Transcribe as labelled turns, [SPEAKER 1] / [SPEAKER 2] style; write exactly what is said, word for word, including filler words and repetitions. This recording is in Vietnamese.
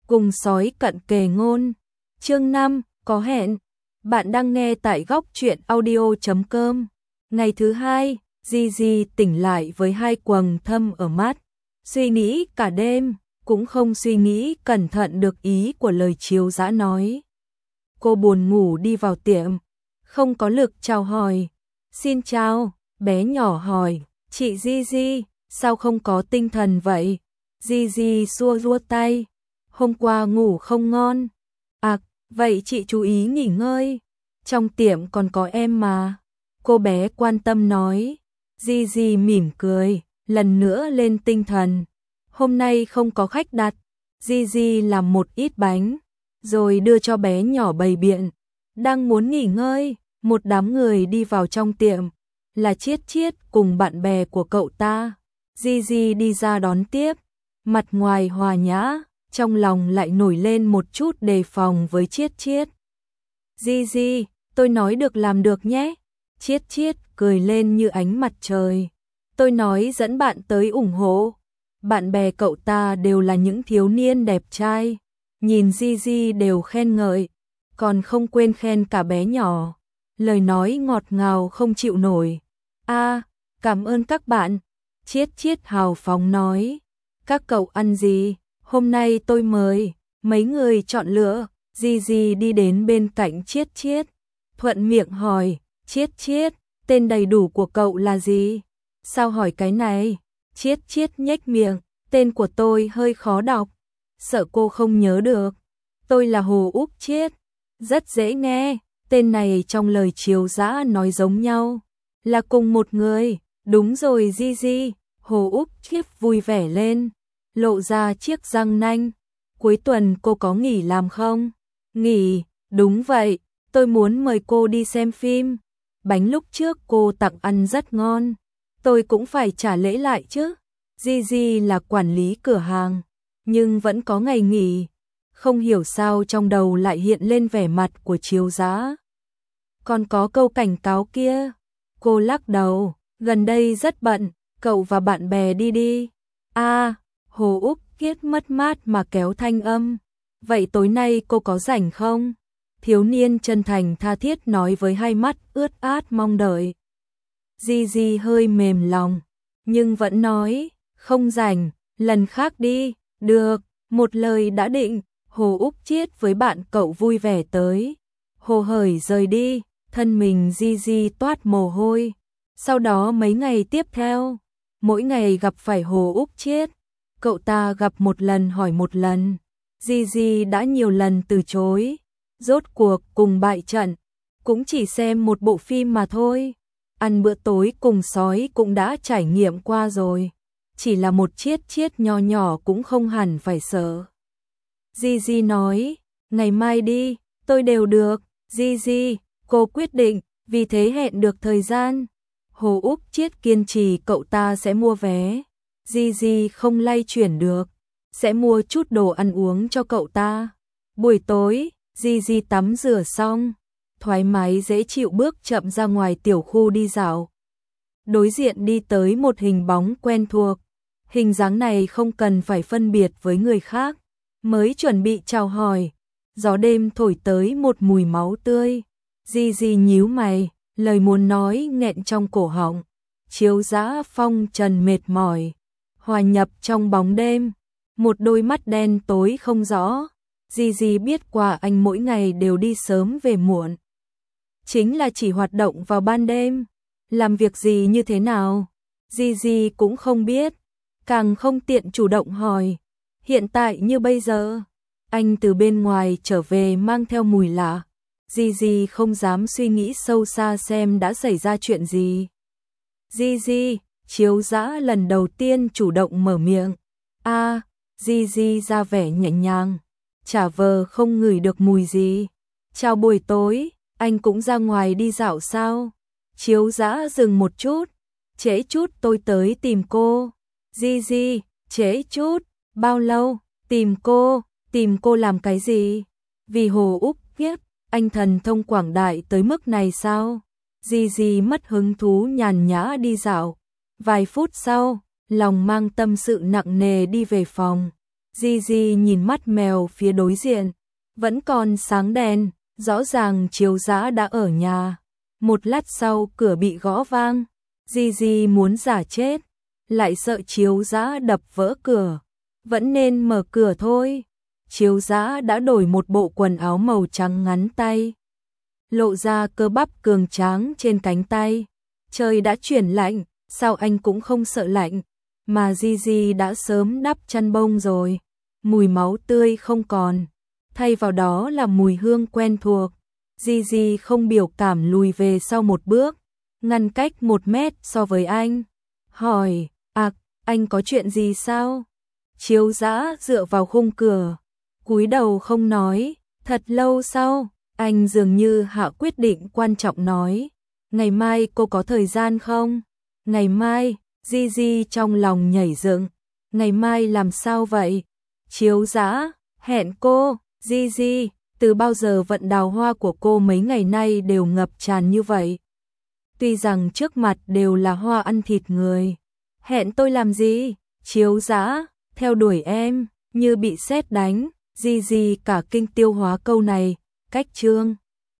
[SPEAKER 1] cùng sói cận kề ngôn. Chương năm, có hẹn. Bạn đang nghe tại góc truyện audio chấm com. Ngày thứ hai, Gigi tỉnh lại với hai quầng thâm ở mắt. Suy nghĩ cả đêm, cũng không suy nghĩ cẩn thận được ý của lời Chiếu Dã nói. Cô buồn ngủ đi vào tiệm, không có lực chào hỏi. Xin chào, bé nhỏ hỏi, chị Gigi, sao không có tinh thần vậy? Gigi xua xua tay, hôm qua ngủ không ngon. À, vậy chị chú ý nghỉ ngơi, trong tiệm còn có em mà. Cô bé quan tâm nói. Gigi mỉm cười, lần nữa lên tinh thần. Hôm nay không có khách đặt. Gigi làm một ít bánh, rồi đưa cho bé nhỏ bày biện. Đang muốn nghỉ ngơi, một đám người đi vào trong tiệm. Là Chiết Chiết cùng bạn bè của cậu ta. Gigi đi ra đón tiếp, mặt ngoài hòa nhã, trong lòng lại nổi lên một chút đề phòng với Chiết Chiết. Gigi, tôi nói được làm được nhé. Chiết Chiết cười lên như ánh mặt trời. Tôi nói dẫn bạn tới ủng hộ. Bạn bè cậu ta đều là những thiếu niên đẹp trai, nhìn Gigi đều khen ngợi, còn không quên khen cả bé nhỏ. Lời nói ngọt ngào không chịu nổi. A, à, cảm ơn các bạn. Chiết Chiết hào phóng nói. Các cậu ăn gì? Hôm nay tôi mời. Mấy người chọn lựa. Gigi đi đến bên cạnh Chiết Chiết, thuận miệng hỏi, Chiết Chiết, tên đầy đủ của cậu là gì? Sao hỏi cái này? Chiết Chiết nhếch miệng, tên của tôi hơi khó đọc, sợ cô không nhớ được. Tôi là Hồ Úc Chiết. Rất dễ nghe, tên này trong lời Chiếu Dã nói giống nhau, là cùng một người. Đúng rồi Gigi, Hồ Úc Chiết vui vẻ lên, lộ ra chiếc răng nanh. Cuối tuần cô có nghỉ làm không? Nghỉ, đúng vậy, tôi muốn mời cô đi xem phim. Bánh lúc trước cô tặng ăn rất ngon, tôi cũng phải trả lễ lại chứ. Gigi là quản lý cửa hàng, nhưng vẫn có ngày nghỉ. Không hiểu sao trong đầu lại hiện lên vẻ mặt của Chiếu Dã. Còn có câu cảnh cáo kia. Cô lắc đầu, gần đây rất bận, cậu và bạn bè đi đi. A, à, Hồ Úc Chiết mất mát mà kéo thanh âm. Vậy tối nay cô có rảnh không? Thiếu niên chân thành tha thiết nói với hai mắt ướt át mong đợi. Gigi hơi mềm lòng, nhưng vẫn nói, không rảnh, lần khác đi. Được, một lời đã định. Hồ Úc Chiết với bạn cậu vui vẻ tới. Hồ hởi rời đi, thân mình Gigi toát mồ hôi. Sau đó mấy ngày tiếp theo, mỗi ngày gặp phải Hồ Úc Chiết, cậu ta gặp một lần hỏi một lần. Gigi đã nhiều lần từ chối, rốt cuộc cùng bại trận, cũng chỉ xem một bộ phim mà thôi. Ăn bữa tối cùng sói cũng đã trải nghiệm qua rồi, chỉ là một Chiết Chiết nho nhỏ cũng không hẳn phải sợ. Gigi nói, ngày mai đi, tôi đều được. Gigi, cô quyết định, vì thế hẹn được thời gian. Hồ Úc Chiết kiên trì cậu ta sẽ mua vé. Gigi không lay chuyển được, sẽ mua chút đồ ăn uống cho cậu ta. Buổi tối, Gigi tắm rửa xong, thoải mái dễ chịu bước chậm ra ngoài tiểu khu đi dạo. Đối diện đi tới một hình bóng quen thuộc. Hình dáng này không cần phải phân biệt với người khác. Mới chuẩn bị chào hỏi, gió đêm thổi tới một mùi máu tươi. Gigi nhíu mày, lời muốn nói nghẹn trong cổ họng. Chiếu Dã phong trần mệt mỏi, hòa nhập trong bóng đêm, một đôi mắt đen tối không rõ. Gigi biết quả anh mỗi ngày đều đi sớm về muộn, chính là chỉ hoạt động vào ban đêm. Làm việc gì như thế nào, Gigi cũng không biết, càng không tiện chủ động hỏi. Hiện tại như bây giờ, anh từ bên ngoài trở về mang theo mùi lạ. Gigi không dám suy nghĩ sâu xa xem đã xảy ra chuyện gì. Gigi, Chiếu Dã lần đầu tiên chủ động mở miệng. A, à, Gigi ra vẻ nhẹ nhàng, chả vờ không ngửi được mùi gì. Chào buổi tối, anh cũng ra ngoài đi dạo sao? Chiếu Dã dừng một chút, trễ chút tôi tới tìm cô. Gigi, trễ chút, bao lâu? Tìm cô, tìm cô làm cái gì? Vì Hồ Úc Chiết, anh thần thông quảng đại tới mức này sao? Gigi mất hứng thú nhàn nhã đi dạo. Vài phút sau, lòng mang tâm sự nặng nề đi về phòng. Di Di nhìn mắt mèo phía đối diện, vẫn còn sáng đèn, rõ ràng Chiếu Dã đã ở nhà. Một lát sau cửa bị gõ vang, Di Di muốn giả chết, lại sợ Chiếu Dã đập vỡ cửa, vẫn nên mở cửa thôi. Chiếu Dã đã đổi một bộ quần áo màu trắng ngắn tay, lộ ra cơ bắp cường tráng trên cánh tay. Trời đã chuyển lạnh, sao anh cũng không sợ lạnh, mà Di Di đã sớm đắp chăn bông rồi. Mùi máu tươi không còn, thay vào đó là mùi hương quen thuộc. Di Di không biểu cảm lùi về sau một bước, ngăn cách một mét so với anh. Hỏi, ạc, anh có chuyện gì sao? Chiếu Dã dựa vào khung cửa, cúi đầu không nói. Thật lâu sau, anh dường như hạ quyết định quan trọng nói, ngày mai cô có thời gian không? Ngày mai, Di Di trong lòng nhảy dựng, ngày mai làm sao vậy? Chiếu Dã, hẹn cô. Di Di, từ bao giờ vận đào hoa của cô mấy ngày nay đều ngập tràn như vậy? Tuy rằng trước mặt đều là hoa ăn thịt người. Hẹn tôi làm gì? Chiếu Dã, theo đuổi em, như bị sét đánh. Di Di cả kinh tiêu hóa câu này, cách chương.